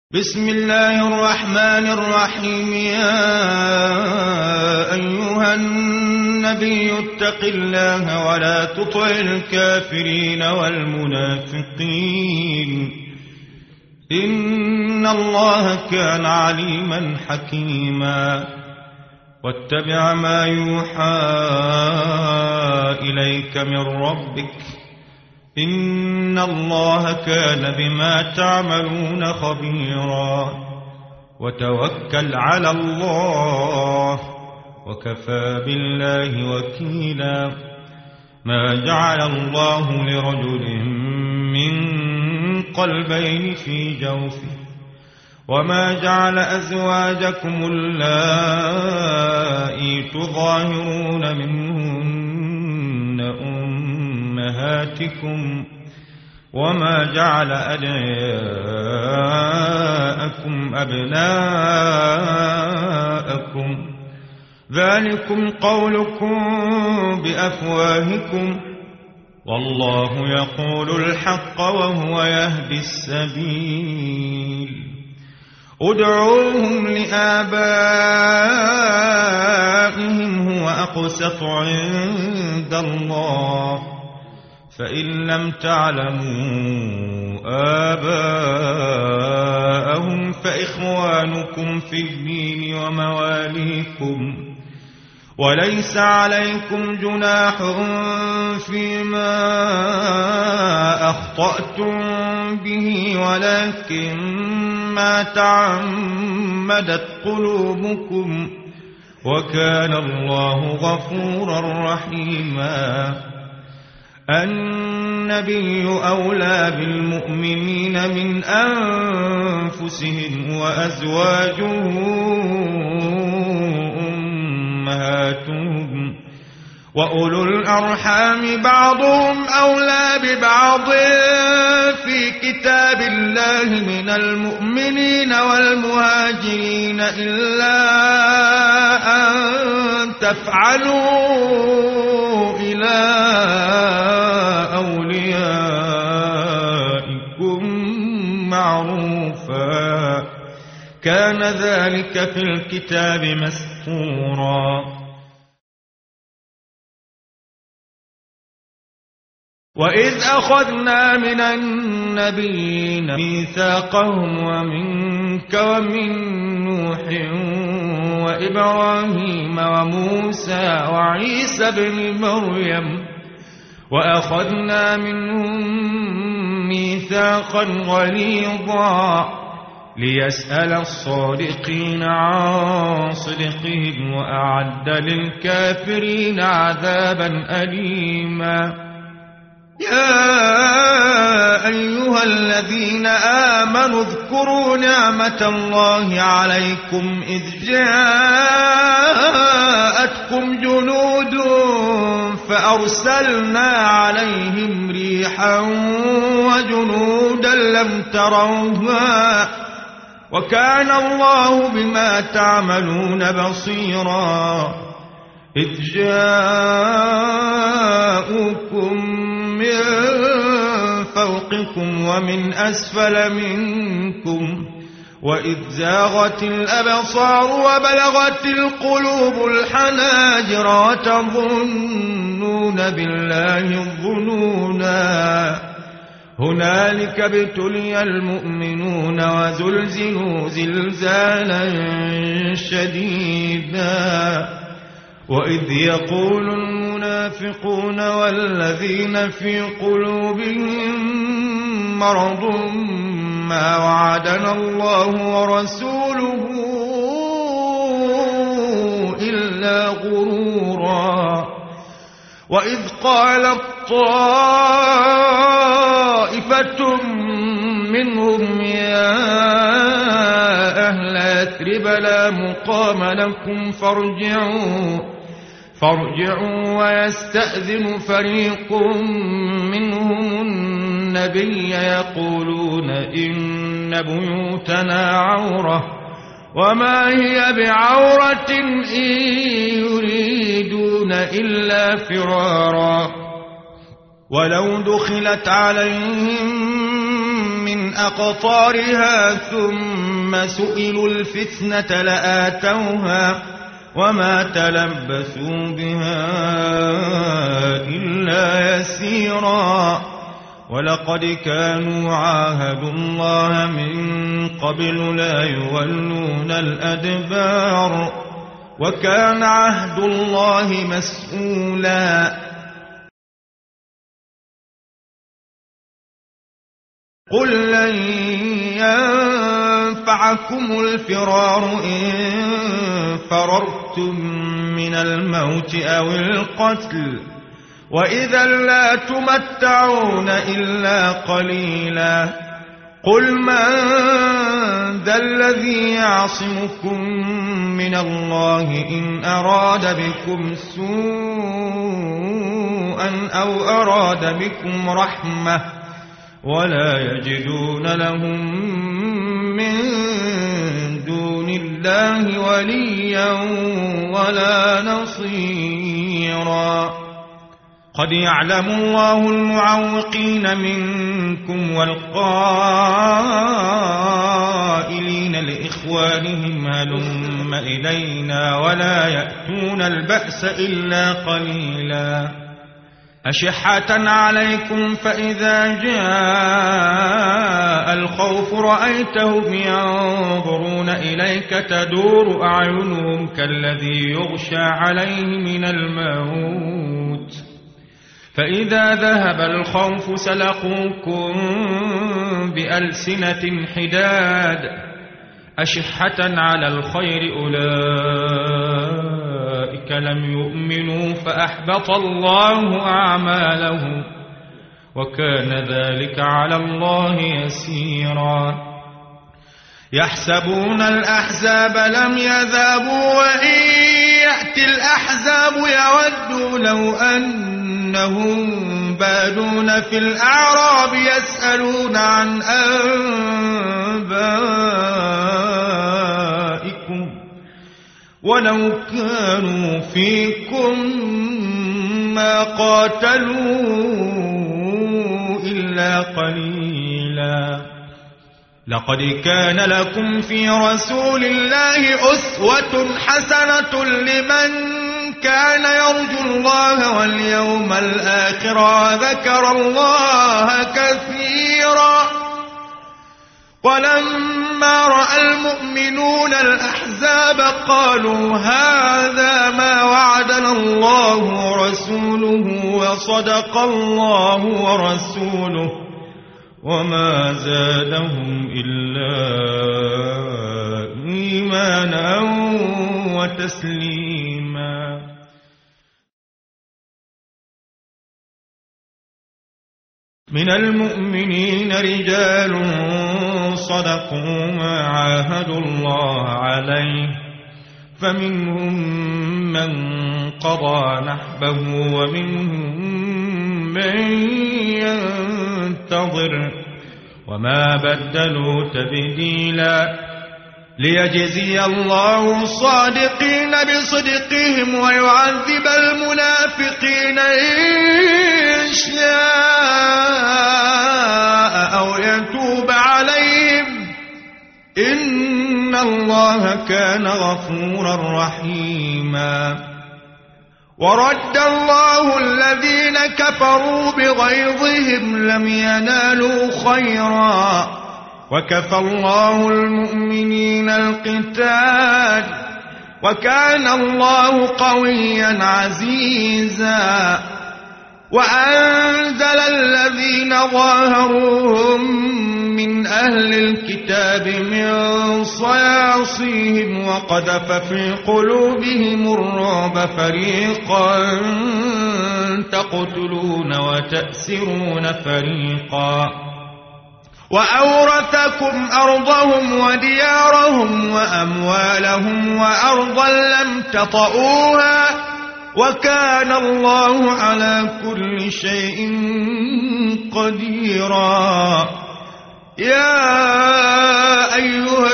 بسم الله الرحمن الرحيم. يا أيها النبي اتق الله ولا تطع الكافرين والمنافقين إن الله كان عليما حكيما. واتبع ما يوحى إليك من ربك إن الله كان بما تعملون خبيرا. وتوكل على الله وكفى بالله وكيلا. ما جعل الله لرجل من قلبين في جوفه وما جعل أزواجكم اللائي تظاهرون منهن أمهاتكم وما جعل أدعياءكم أبناءكم ذلكم قولكم بأفواهكم والله يقول الحق وهو يهدي السبيل. ادعوهم لآبائهم هو أقسط عند الله فإن لم تعلموا آباءهم فإخوانكم في الدين ومواليكم وليس عليكم جناح فيما أخطأتم به ولكن ما تعمدت قلوبكم وكان الله غفورا رحيما. النبي أولى بالمؤمنين من أنفسهم وأزواجه أمهاتهم وأولو الأرحام بعضهم أولى ببعض في كتاب الله من المؤمنين والمهاجرين إلا أن تفعلوا إلى أوليائكم معروفا كان ذلك في الكتاب مسطورا. وإذ أخذنا من النبيين ميثاقهم ومنك ومن نوح وإبراهيم وموسى وعيسى بن مريم وأخذنا منهم ميثاقا غليظا ليسأل الصادقين عن صدقهم وأعد للكافرين عذابا أليما. يا أيها الذين آمنوا اذكروا نعمة الله عليكم إذ جاءتكم جنود فأرسلنا عليهم ريحا وجنودا لم تروها وكان الله بما تعملون بصيرا. إذ جاءوكم من فوقكم ومن أسفل منكم وإذ زاغت الأبصار وبلغت القلوب الحناجر وتظنون بالله الظنونا. هنالك ابتلي المؤمنون وزلزلوا زلزالا شديدا. وإذ يقول المنافقون والذين في قلوبهم مرض ما وعدنا الله ورسوله إلا غرورا. وإذ قالت طائفة منهم يا أهل يثرب لا مقام لكم فارجعوا ويستأذن فريق منهم النبي يقولون إن بيوتنا عورة وما هي بعورة إن يريدون إلا فرارا. ولو دخلت عليهم من أقطارها ثم سئلوا الفتنة لآتوها وما تلبثوا بها إلا يسيرا ولقد كانوا عاهدوا الله من قبل لا يولون الأدبار وكان عهد الله مسؤولا قل لن ينفعكم الفرار إن فررتم من الموت أو القتل وإذا لا تمتعون إلا قليلا قل من ذا الذي يعصمكم من الله إن أراد بكم سوءا أو أراد بكم رحمة ولا يجدون لهم من دون الله وليا ولا نصيرا قد يعلم الله المعوقين منكم والقائلين لإخوانهم هلم إلينا ولا يأتون البأس إلا قليلا أشحة عليكم فإذا جاء الخوف رأيتهم ينظرون إليك تدور أعينهم كالذي يغشى عليه من الموت فإذا ذهب الخوف سلقوكم بألسنة حداد أشحة على الخير أولئك لم يؤمنوا فأحبط الله أعمالهم وكان ذلك على الله يسيرا يحسبون الأحزاب لم يذهبوا وإن يأتي الأحزاب يودوا لو أنهم بادون في الأعراب يسألون عن أنبائكم ولو كانوا فيكم ما قاتلوا إلا قليلا لقد كان لكم في رسول الله أسوة حسنة لمن كان يرجو الله واليوم الآخر وذكر الله كثيرا ولما رأى المؤمنون الأحزاب قالوا هذا ما وعدنا الله ورسوله وصدق الله ورسوله وما زادهم إلا إيمانا وتسليما من المؤمنين رجال صدقوا ما عاهدوا الله عليه فمنهم من قضى نحبه ومنهم من ينتظر وما بدلوا تبديلا ليجزي الله الصادقين بصدقهم ويعذب المنافقين إن شاء أو يتوب عليهم إن الله كان غفورا رحيما ورد الله الذين كفروا بغيظهم لم ينالوا خيرا وكفى الله المؤمنين القتال وكان الله قويا عزيزا وأنزل الذين ظاهروهم من أهل الكتاب من صياصيهم وقذف في قلوبهم الرعب فريقا تقتلون وتأسرون فريقا وأورثكم أرضهم وديارهم وأموالهم وأرضا لم تطئوها وكان الله على كل شيء قديرا يا أيها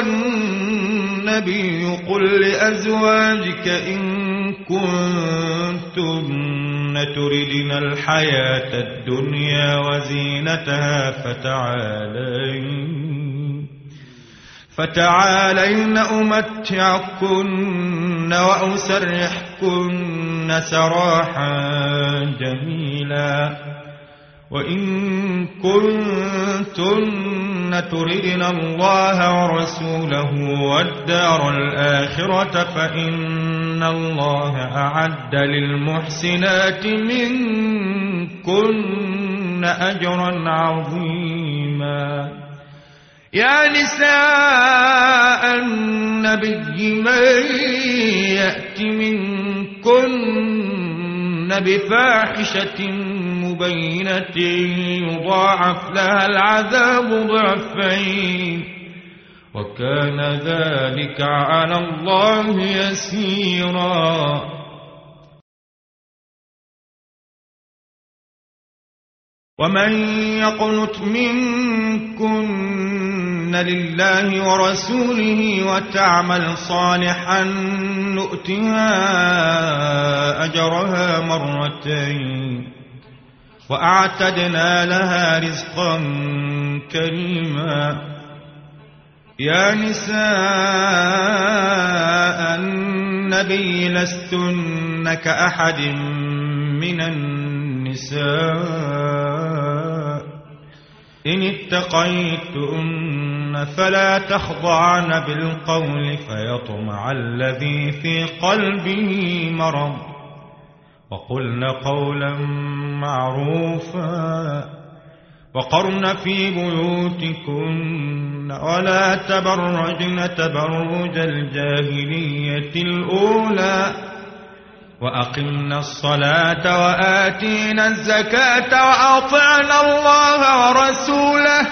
النبي قل لأزواجك إن كنتن تردن الحياة الدنيا وزينتها فتعالين أمتعكن وأسرحكن سراحا جميلا وإن كنتن تردن الله ورسوله والدار الآخرة فإن الله أعد للمحسنات منكن أجرا عظيما يا نساء النبي من يأت منكن بفاحشة مبينة يضاعف لها العذاب ضعفين وكان ذلك على الله يسيرا ومن يقنت منكن لله ورسوله وتعمل صالحا نؤتها أجرها مرتين وأعتدنا لها رزقا كريما يا نساء النبي لستن كأحد من النساء إن اتقيتن فلا تخضعن بالقول فيطمع الذي في قلبه مرض وقلن قولا معروفا وقرن في بيوتكن ولا تبرجن تبرج الجاهلية الأولى وأقمنا الصلاة وآتينا الزكاة وأطعنا الله ورسوله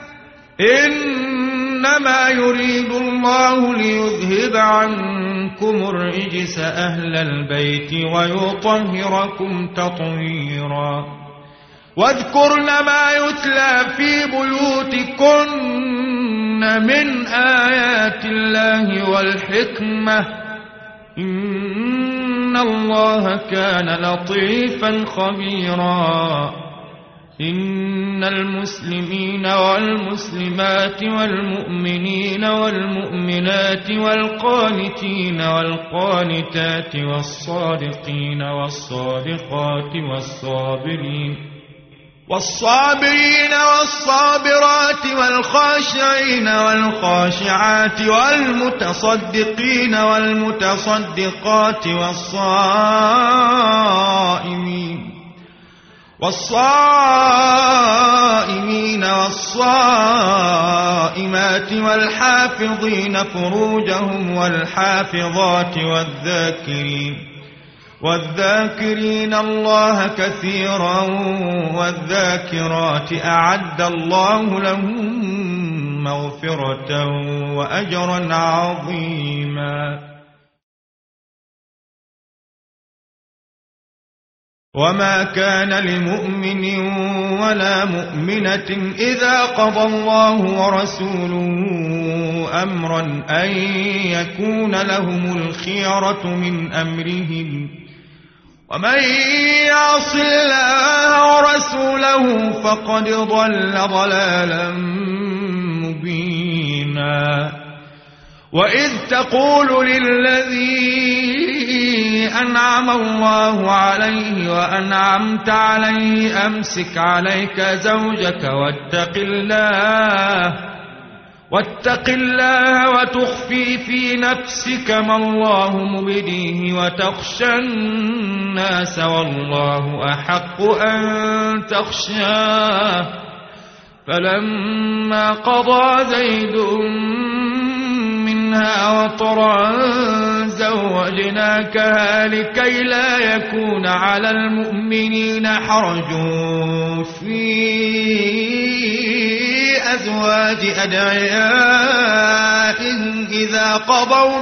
إنما يريد الله ليذهب عنكم الرجس أهل البيت ويطهركم تطهيرا واذكرن ما يتلى في بيوتكن من آيات الله والحكمة إن الله كان لطيفا خبيرا إن المسلمين والمسلمات والمؤمنين والمؤمنات والقانتين والقانتات والصادقين والصادقات والصابرين والصابرات والخاشعين والخاشعات والمتصدقين والمتصدقات والصائمين والصائمات والحافظين فروجهم والحافظات والذاكرين الله كثيرا والذاكرات أعد الله لهم مغفرة وأجرا عظيما وما كان لمؤمن ولا مؤمنة إذا قضى الله ورسوله أمرا أن يكون لهم الخيرة من أمرهم ومن يعص الله ورسوله فقد ضل ضلالا مبينا وإذ تقول للذي أنعم الله عليه وأنعمت عليه أمسك عليك زوجك واتق الله وتخفي في نفسك ما الله مبديه وتخشى الناس والله أحق أن تخشاه فلما قضى زيد منها وطرا زوجناكها لكي لا يكون على المؤمنين حرج في أزواج أدعيائهم إذا قضوا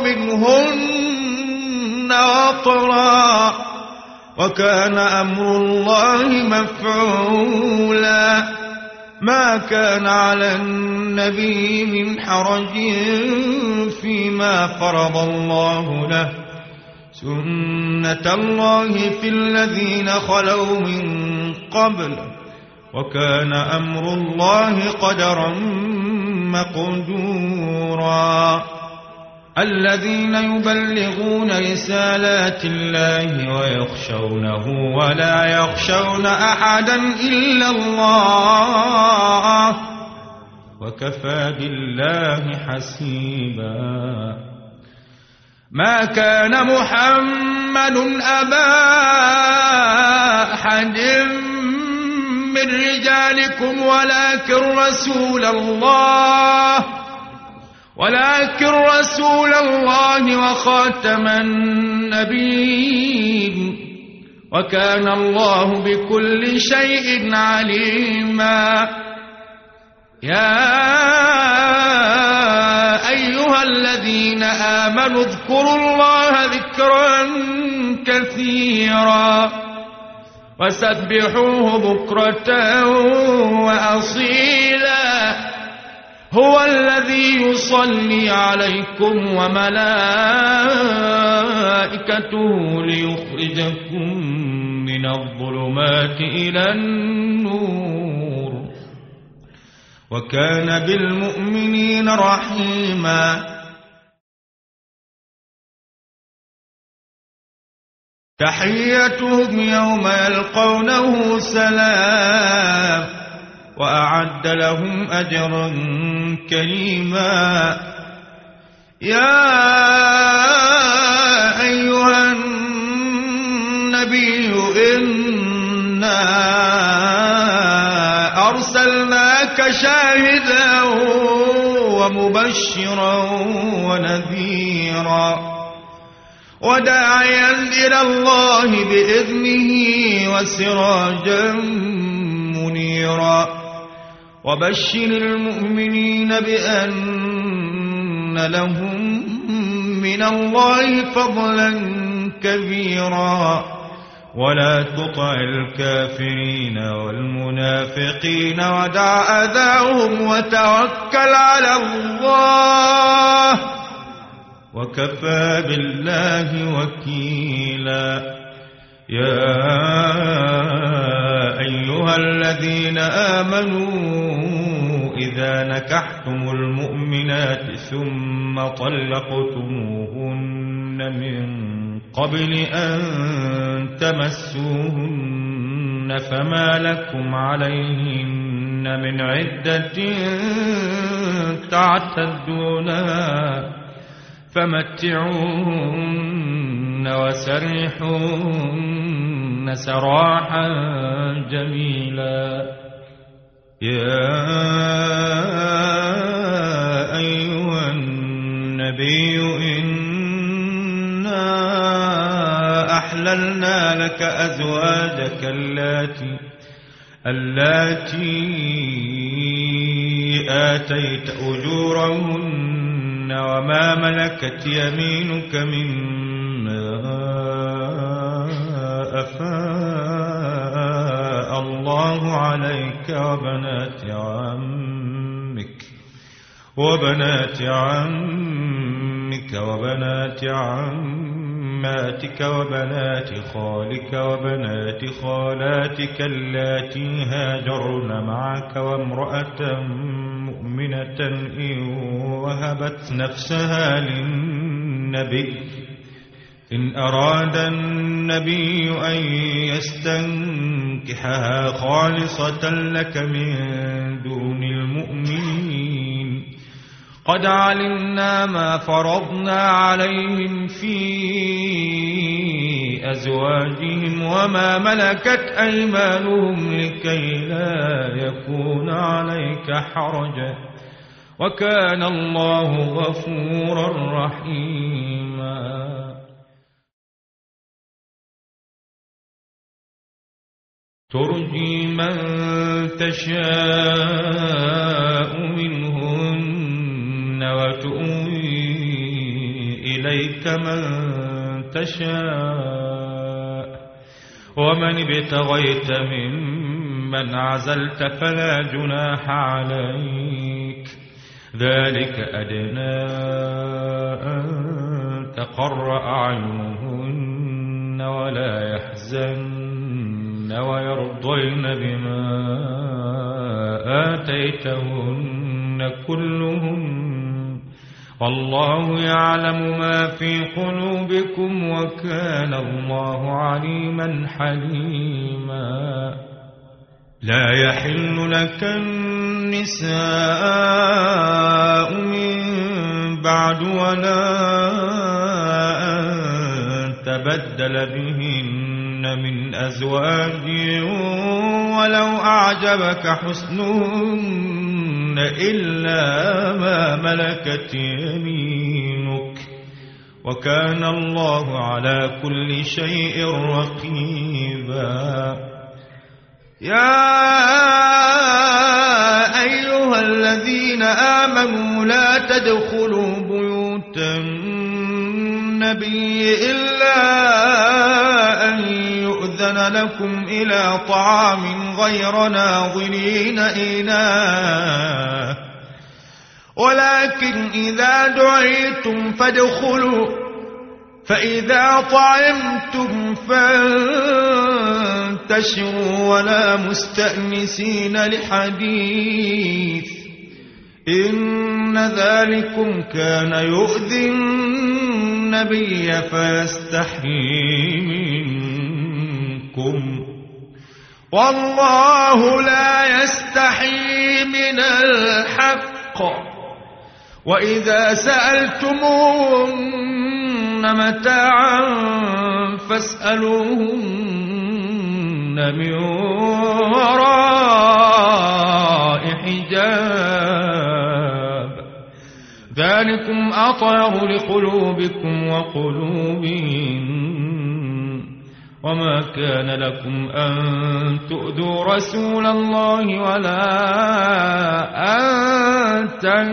منهن وطرا وكان أمر الله مفعولا ما كان على النبي من حرج فيما فرض الله له سنة الله في الذين خلوا من قبل وكان أمر الله قدرا مقدورا الذين يبلغون رسالات الله ويخشونه ولا يخشون أحدا إلا الله وكفى بالله حسيبا ما كان محمد أبا أحد من رجالكم ولكن رسول الله وخاتم النبيين وكان الله بكل شيء عليما يا أيها الذين آمنوا اذكروا الله ذكرا كثيرا وسبحوه بكرة وأصيلا هو الذي يصلي عليكم وملائكته ليخرجكم من الظلمات إلى النور وكان بالمؤمنين رحيما تحيتهم يوم يلقونه سلام وأعد لهم أجرا كريما يا أيها النبي إنا أرسلناك شاهدا ومبشرا ونذيرا وداعيا إلى الله بإذنه وسراجا منيرا وبشر المؤمنين بأن لهم من الله فضلا كبيرا ولا تطع الكافرين والمنافقين ودع أذاهم وتوكل على الله وكفى بالله وكيلا يا أيها الذين آمنوا إذا نكحتم المؤمنات ثم طلقتموهن من قبل أن تمسوهن فما لكم عليهن من عدة تعتدونها فمتعوهن وسرحوهن سراحا جميلا يا أيها النبي إنا أحللنا لك أزواجك اللاتي آتيت أجورهن وما ملكت يمينك مما أفاء الله عليك وبنات عمك وبنات عماتك وبنات خالك وبنات خالاتك اللاتي هاجرن معك وامرأة مؤمنة إن وهبت نفسها للنبي إن أراد النبي أن يستنكحها خالصة لك من دون المؤمنين قد علمنا ما فرضنا عليهم في أزواجهم وما ملكت أيمانهم لكي لا يكون عليك حرج وكان الله غفورا رحيما ترجي من تشاء منهن وتؤوي إليك من تشاء ومن ابتغيت ممن عزلت فلا جناح عليك ذلك أدنى أن تقر أعينهن ولا يحزن ويرضين بما آتيتهن كلهن والله يعلم ما في قلوبكم وكان الله عليما حليما لا يحل لك النساء من بعد ولا أن تبدل بهن من أزواج ولو أعجبك حسنهن إلا ما ملكت يمينك وكان الله على كل شيء رقيبا يا أيها الذين آمنوا لا تدخلوا بيوت النبي إلا أن يؤذن لكم إلى طعام غير ناظرين إناه ولكن إذا دعيتم فادخلوا فإذا طعمتم فانتشروا ولا مستأنسين لحديث إن ذلكم كان يؤذي النبي فيستحيي منكم والله لا يستحيي من الحق وإذا سألتموهن متاعا فاسألوهن من وراء حجاب ذلكم أطهر لقلوبكم وقلوبهم وما كان لكم أن تؤذوا رسول الله ولا أن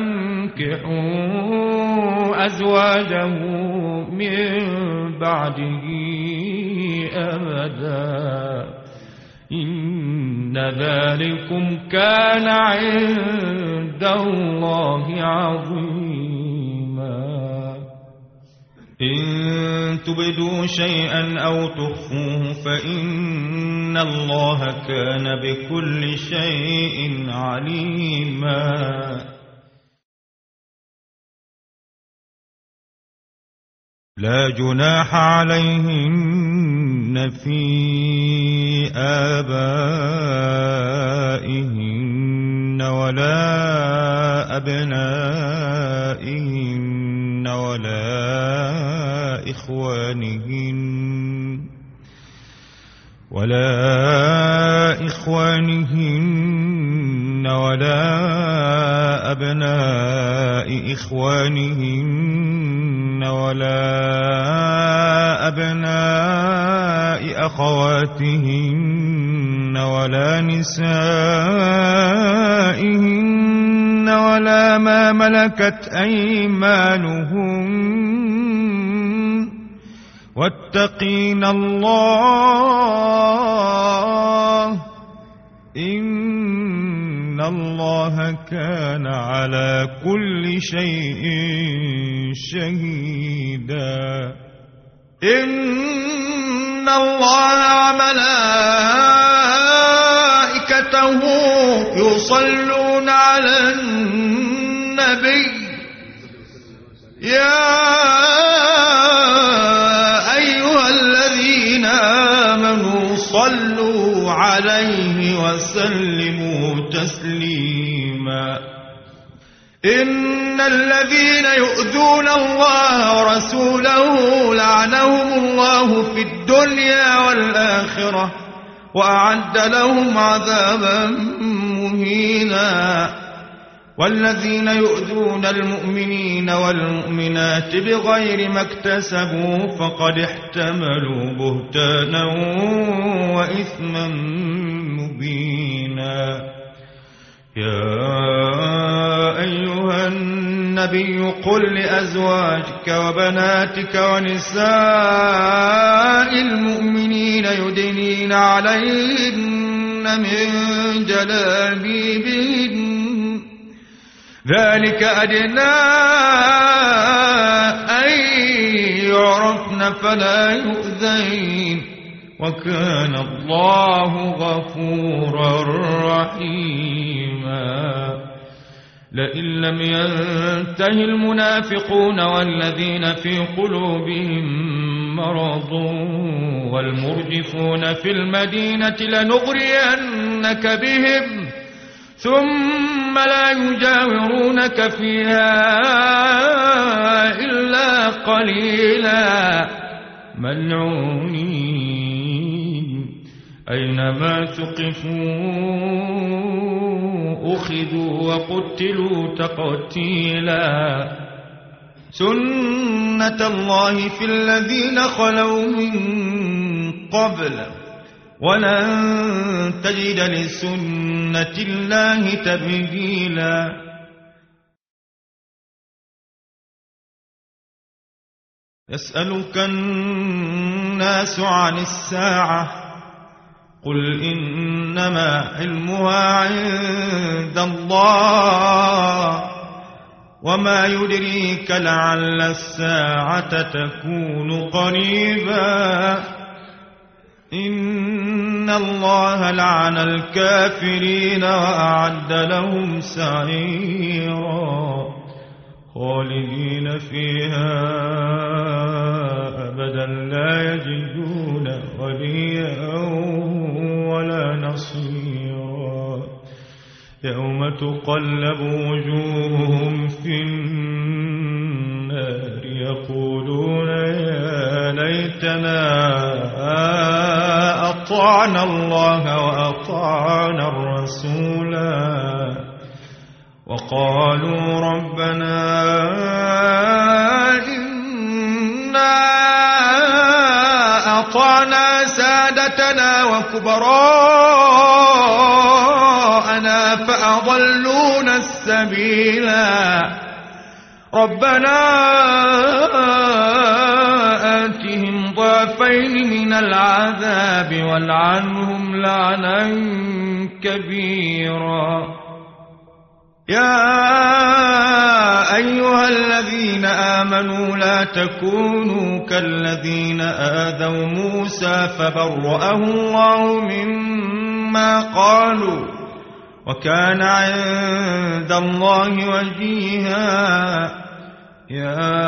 تنكحوا أزواجه من بعده أبدا إن ذلكم كان عند الله عظيما إن تبدوا شيئا أو تخفوه فإن الله كان بكل شيء عليما لا جناح عليهن في آبائهن ولا أبنائهن ولا إخوانهن ولا أبناء إخوانهن ولا أبناء أخواتهن ولا نسائهن ولا ما ملكت أيمانهن واتقين الله إن الله كان على كل شيء شهيدا إن الله وملائكته يصلون على النبي يا أيها الذين آمنوا صلوا عليه وسلموا تسليما إن الذين يؤذون الله ورسوله لعنهم الله في الدنيا والآخرة وأعد لهم عذابا مهينا والذين يؤذون المؤمنين والمؤمنات بغير ما اكتسبوا فقد احتملوا بهتانا وإثما مبينا يا أيها النبي قل لأزواجك وبناتك ونساء المؤمنين يدنين عليهن من جلابيبهن ذلك أدنى أن يعرفن فلا يؤذين وكان الله غفورا رحيما لئن لم ينته المنافقون والذين في قلوبهم مرض والمرجفون في المدينة لنغرينك بهم ثم لا يجاورونك فيها إلا قليلا ملعونين أينما ثقفوا أخذوا وقتلوا تقتيلا سنة الله في الذين خلوا من قبل ولن تجد لسنة الله تبديلا يسألك الناس عن الساعة قل إنما علمها عند الله وما يدريك لعل الساعة تكون قريبا إن الله لعن الكافرين وأعد لهم سعيرا خالدين فيها أبدا لا يجدون وليا ولا نصيرا يوم تقلب وجوههم في النار يقولون يا ليتنا أطعنا الله وأطعنا الرسولا وقالوا ربنا إنا أطعنا سادتنا وكبراءنا فأضلونا السبيلا ربنا آتهم ضعفين من العذاب والعنهم لعنا كبيرا يا أيها الذين آمنوا لا تكونوا كالذين آذوا موسى فبرأه الله مما قالوا وكان عند الله وجيها يا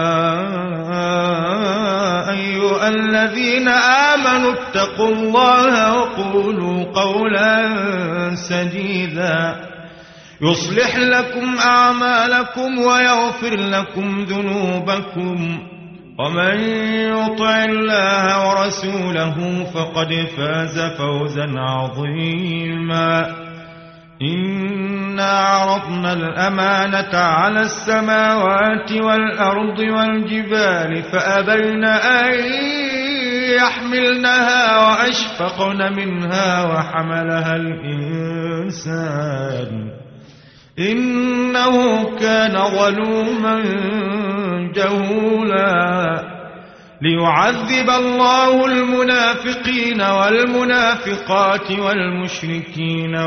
أيها الذين آمنوا اتقوا الله وقولوا قولا سديدا يصلح لكم أعمالكم ويغفر لكم ذنوبكم ومن يطع الله ورسوله فقد فاز فوزا عظيما إنا عرضنا الأمانة على السماوات والأرض والجبال فأبين أن يحملنها وأشفقن منها وحملها الإنسان إنه كان ظلوما جهولا ليعذب الله المنافقين والمنافقات والمشركين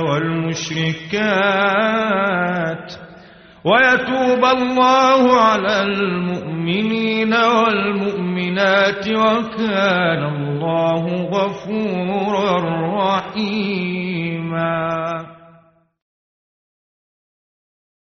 والمشركات ويتوب الله على المؤمنين والمؤمنات وكان الله غفورا رحيما